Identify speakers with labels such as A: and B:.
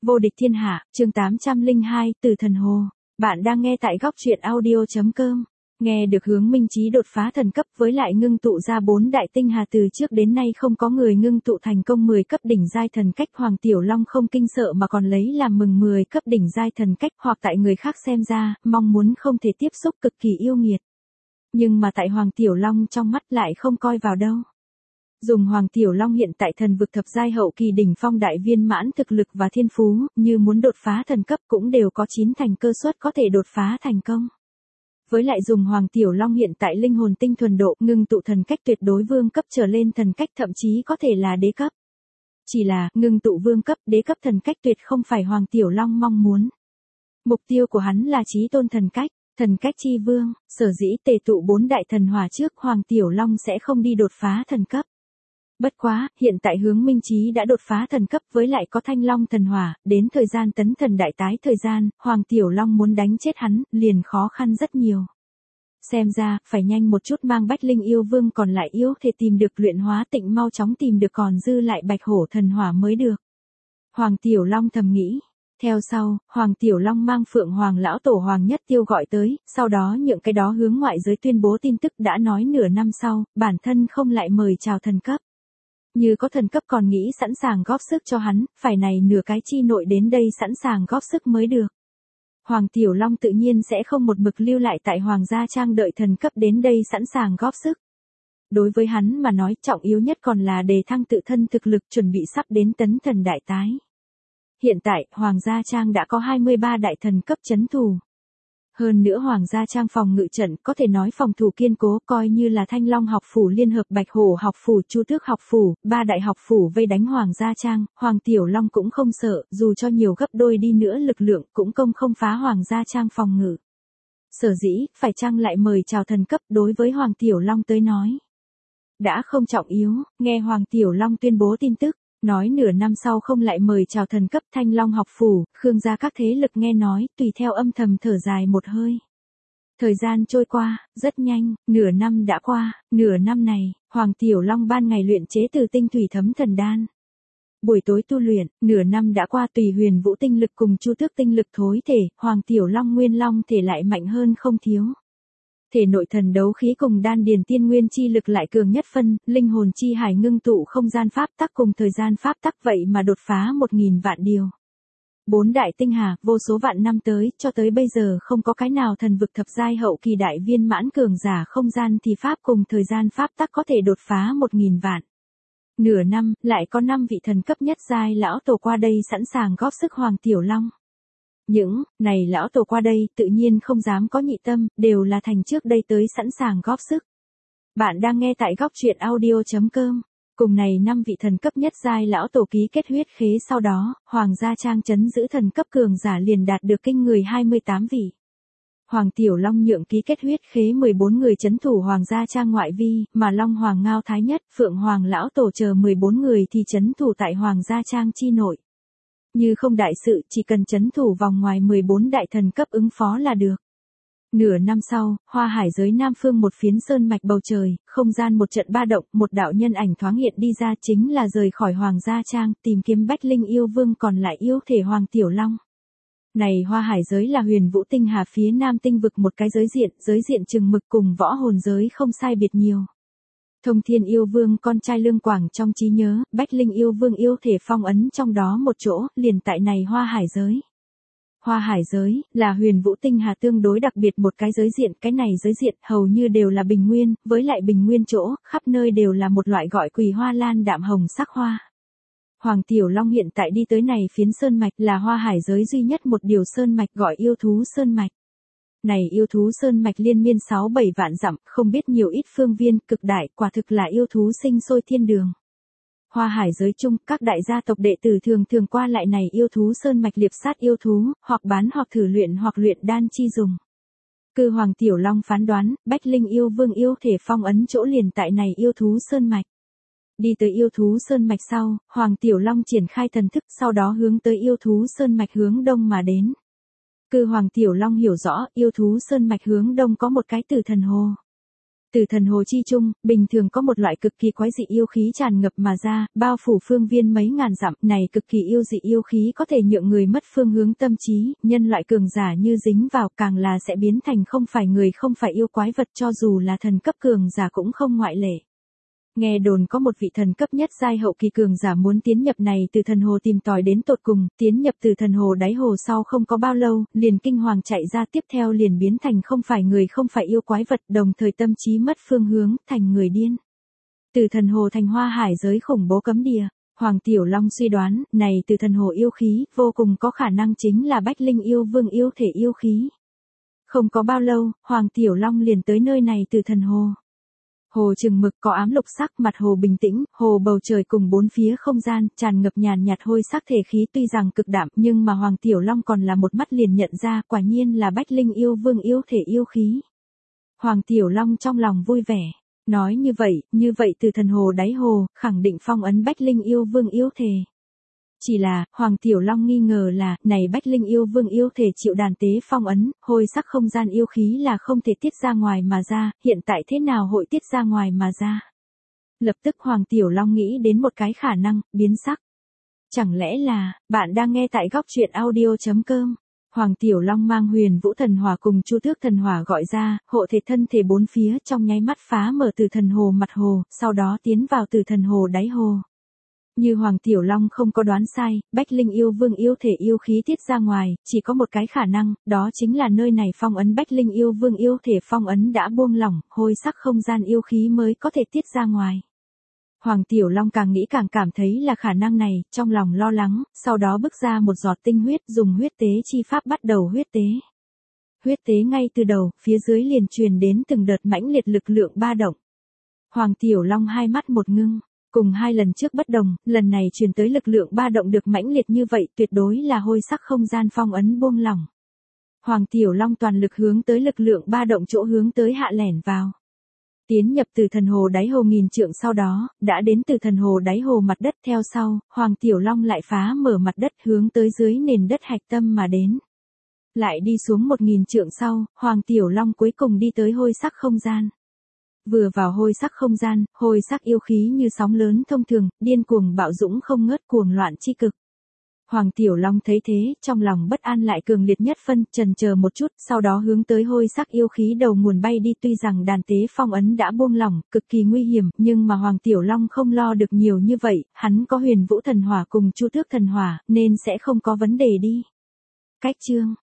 A: Vô địch thiên hạ, chương 802, Từ thần hồ. Bạn đang nghe tại góc truyện audio.com. Nghe được Hướng Minh Chí đột phá thần cấp với lại ngưng tụ ra 4 đại tinh hà, từ trước đến nay không có người ngưng tụ thành công 10 cấp đỉnh giai thần cách. Hoàng Tiểu Long không kinh sợ mà còn lấy làm mừng 10 cấp đỉnh giai thần cách, hoặc tại người khác xem ra, mong muốn không thể tiếp xúc cực kỳ yêu nghiệt. Nhưng mà tại Hoàng Tiểu Long trong mắt lại không coi vào đâu. Dùng Hoàng Tiểu Long hiện tại thần vực thập giai hậu kỳ đỉnh phong đại viên mãn thực lực và thiên phú, như muốn đột phá thần cấp cũng đều có 9 thành cơ suất có thể đột phá thành công. Với lại dùng Hoàng Tiểu Long hiện tại linh hồn tinh thuần độ, ngưng tụ thần cách tuyệt đối vương cấp trở lên thần cách, thậm chí có thể là đế cấp. Chỉ là, ngưng tụ vương cấp, đế cấp thần cách tuyệt không phải Hoàng Tiểu Long mong muốn. Mục tiêu của hắn là chí tôn thần cách, thần cách chi vương, sở dĩ tề tụ 4 đại thần hỏa trước, Hoàng Tiểu Long sẽ không đi đột phá thần cấp. Bất quá, hiện tại Hướng Minh Chí đã đột phá thần cấp với lại có Thanh Long thần hỏa, đến thời gian tấn thần đại tái thời gian, Hoàng Tiểu Long muốn đánh chết hắn, liền khó khăn rất nhiều. Xem ra, phải nhanh một chút mang Bách Linh yêu vương còn lại yếu thể tìm được luyện hóa tịnh, mau chóng tìm được còn dư lại Bạch Hổ thần hỏa mới được. Hoàng Tiểu Long thầm nghĩ. Theo sau, Hoàng Tiểu Long mang Phượng Hoàng lão tổ Hoàng Nhất Tiêu gọi tới, sau đó nhượng cái đó hướng ngoại giới tuyên bố tin tức, đã nói nửa năm sau, bản thân không lại mời chào thần cấp. Như có thần cấp còn nghĩ sẵn sàng góp sức cho hắn, phải này nửa cái chi nội đến đây sẵn sàng góp sức mới được. Hoàng Tiểu Long tự nhiên sẽ không một mực lưu lại tại Hoàng gia trang đợi thần cấp đến đây sẵn sàng góp sức. Đối với hắn mà nói, trọng yếu nhất còn là đề thăng tự thân thực lực, chuẩn bị sắp đến tấn thần đại tái. Hiện tại, Hoàng gia trang đã có 23 đại thần cấp trấn thủ. Hơn nữa Hoàng gia trang phòng ngự trận có thể nói phòng thủ kiên cố, coi như là Thanh Long học phủ liên hợp Bạch Hổ học phủ, Chu Tước học phủ, 3 đại học phủ vây đánh Hoàng gia trang, Hoàng Tiểu Long cũng không sợ, dù cho nhiều gấp đôi đi nữa lực lượng cũng công không phá Hoàng gia trang phòng ngự. Sở dĩ, phải chăng lại mời chào thần cấp đối với Hoàng Tiểu Long tới nói. Đã không trọng yếu, nghe Hoàng Tiểu Long tuyên bố tin tức. Nói nửa năm sau không lại mời chào thần cấp, Thanh Long học phủ, Khương gia các thế lực nghe nói, tùy theo âm thầm thở dài một hơi. Thời gian trôi qua, rất nhanh, nửa năm đã qua, nửa năm này, Hoàng Tiểu Long ban ngày luyện chế từ tinh thủy thấm thần đan. Buổi tối tu luyện, nửa năm đã qua, tùy Huyền Vũ tinh lực cùng Chu Tước tinh lực thối thể, Hoàng Tiểu Long nguyên long thể lại mạnh hơn không thiếu. Thể nội thần đấu khí cùng đan điền tiên nguyên chi lực lại cường nhất phân, linh hồn chi hải ngưng tụ không gian pháp tắc cùng thời gian pháp tắc, vậy mà đột phá 1000 vạn điều. 4 đại tinh hà, vô số vạn năm tới, cho tới bây giờ không có cái nào thần vực thập giai hậu kỳ đại viên mãn cường giả không gian thì pháp cùng thời gian pháp tắc có thể đột phá 1000 vạn. Nửa năm, lại có 5 vị thần cấp nhất giai lão tổ qua đây sẵn sàng góp sức Hoàng Tiểu Long. Những này lão tổ qua đây tự nhiên không dám có nhị tâm, đều là thành trước đây tới sẵn sàng góp sức. Bạn đang nghe tại góc truyện audio.com. Cùng này 5 vị thần cấp nhất giai lão tổ ký kết huyết khế, sau đó, Hoàng gia trang trấn giữ thần cấp cường giả liền đạt được kinh người 28 vị. Hoàng Tiểu Long nhượng ký kết huyết khế 14 người trấn thủ Hoàng gia trang ngoại vi, mà Long Hoàng Ngao Thái Nhất, Phượng Hoàng lão tổ chờ 14 người thì trấn thủ tại Hoàng gia trang chi nội. Như không đại sự, chỉ cần trấn thủ vòng ngoài 14 đại thần cấp ứng phó là được. Nửa năm sau, Hoa Hải giới Nam phương một phiến sơn mạch bầu trời, không gian một trận ba động, một đạo nhân ảnh thoáng hiện đi ra, chính là rời khỏi Hoàng gia trang, tìm kiếm Bách Linh yêu vương còn lại yếu thể Hoàng Tiểu Long. Này Hoa Hải giới là Huyền Vũ tinh hà phía Nam tinh vực một cái giới diện chừng mực cùng võ hồn giới không sai biệt nhiều. Thông Thiên yêu vương con trai Lương Quảng trong trí nhớ, Bách Linh yêu vương yêu thể phong ấn trong đó một chỗ, liền tại này Hoa Hải giới. Hoa Hải giới, là Huyền Vũ tinh hà tương đối đặc biệt một cái giới diện, cái này giới diện hầu như đều là bình nguyên, với lại bình nguyên chỗ, khắp nơi đều là một loại gọi quỳ hoa lan đạm hồng sắc hoa. Hoàng Tiểu Long hiện tại đi tới này phiến sơn mạch là Hoa Hải giới duy nhất một điều sơn mạch gọi yêu thú sơn mạch. Này yêu thú sơn mạch liên miên 6-7 vạn dặm, không biết nhiều ít phương viên, cực đại, quả thực là yêu thú sinh sôi thiên đường. Hoa Hải giới chung, các đại gia tộc đệ tử thường qua lại này yêu thú sơn mạch liệp sát yêu thú, hoặc bán hoặc thử luyện hoặc luyện đan chi dùng. Cư Hoàng Tiểu Long phán đoán, Bách Linh yêu vương yêu thể phong ấn chỗ liền tại này yêu thú sơn mạch. Đi tới yêu thú sơn mạch sau, Hoàng Tiểu Long triển khai thần thức, sau đó hướng tới yêu thú sơn mạch hướng đông mà đến. Cư Hoàng Tiểu Long hiểu rõ, yêu thú sơn mạch hướng đông có một cái Từ thần hồ. Từ thần hồ chi trung, bình thường có một loại cực kỳ quái dị yêu khí tràn ngập mà ra, bao phủ phương viên mấy ngàn dặm, này cực kỳ yêu dị yêu khí có thể nhượng người mất phương hướng tâm trí, nhân loại cường giả như dính vào càng là sẽ biến thành không phải người không phải yêu quái vật cho dù là thần cấp cường giả cũng không ngoại lệ. Nghe đồn có một vị thần cấp nhất giai hậu kỳ cường giả muốn tiến nhập này từ thần hồ tìm tòi đến tột cùng, tiến nhập từ thần hồ đáy hồ sau không có bao lâu, liền kinh hoàng chạy ra tiếp theo liền biến thành không phải người không phải yêu quái vật, đồng thời tâm trí mất phương hướng, thành người điên. Từ thần hồ thành hoa hải giới khủng bố cấm địa, Hoàng Tiểu Long suy đoán, này từ thần hồ yêu khí, vô cùng có khả năng chính là Bách Linh yêu vương yêu thể yêu khí. Không có bao lâu, Hoàng Tiểu Long liền tới nơi này từ thần hồ. Hồ chừng mực có ám lục sắc, mặt hồ bình tĩnh, hồ bầu trời cùng bốn phía không gian, tràn ngập nhàn nhạt hôi sắc thể khí tuy rằng cực đạm nhưng mà Hoàng Tiểu Long còn là một mắt liền nhận ra quả nhiên là Bách Linh yêu vương yêu thể yêu khí. Hoàng Tiểu Long trong lòng vui vẻ, nói như vậy từ thần hồ đáy hồ, khẳng định phong ấn Bách Linh yêu vương yêu thể. Chỉ là, Hoàng Tiểu Long nghi ngờ là, này Bách Linh yêu vương yêu thể chịu đàn tế phong ấn, hôi sắc không gian yêu khí là không thể tiết ra ngoài mà ra, hiện tại thế nào hội tiết ra ngoài mà ra. Lập tức Hoàng Tiểu Long nghĩ đến một cái khả năng, biến sắc. Chẳng lẽ là, bạn đang nghe tại góc truyện audio.com. Hoàng Tiểu Long mang Huyền Vũ thần hỏa cùng Chu Tước thần hỏa gọi ra, hộ thể thân thể bốn phía trong nháy mắt phá mở từ thần hồ mặt hồ, sau đó tiến vào từ thần hồ đáy hồ. Như Hoàng Tiểu Long không có đoán sai, Bách Linh yêu vương yêu thể yêu khí tiết ra ngoài, chỉ có một cái khả năng, đó chính là nơi này phong ấn Bách Linh yêu vương yêu thể phong ấn đã buông lỏng, hôi sắc không gian yêu khí mới có thể tiết ra ngoài. Hoàng Tiểu Long càng nghĩ càng cảm thấy là khả năng này, trong lòng lo lắng, sau đó bước ra một giọt tinh huyết, dùng huyết tế chi pháp bắt đầu huyết tế. Huyết tế ngay từ đầu, phía dưới liền truyền đến từng đợt mãnh liệt lực lượng ba động. Hoàng Tiểu Long hai mắt một ngưng. Cùng hai lần trước bất đồng, lần này truyền tới lực lượng ba động được mãnh liệt như vậy tuyệt đối là hôi sắc không gian phong ấn buông lỏng. Hoàng Tiểu Long toàn lực hướng tới lực lượng ba động chỗ hướng tới hạ lẻn vào. Tiến nhập từ thần hồ đáy hồ nghìn trượng sau đó, đã đến từ thần hồ đáy hồ mặt đất theo sau, Hoàng Tiểu Long lại phá mở mặt đất hướng tới dưới nền đất hạch tâm mà đến. Lại đi xuống 1000 trượng sau, Hoàng Tiểu Long cuối cùng đi tới hôi sắc không gian. Vừa vào hôi sắc không gian, hôi sắc yêu khí như sóng lớn thông thường, điên cuồng bạo dũng không ngớt cuồng loạn chi cực. Hoàng Tiểu Long thấy thế, trong lòng bất an lại cường liệt nhất phân, chần chờ một chút, sau đó hướng tới hôi sắc yêu khí đầu nguồn bay đi tuy rằng đàn tế phong ấn đã buông lỏng, cực kỳ nguy hiểm, nhưng mà Hoàng Tiểu Long không lo được nhiều như vậy, hắn có Huyền Vũ thần hỏa cùng Chu Tước thần hỏa, nên sẽ không có vấn đề đi. Cách chương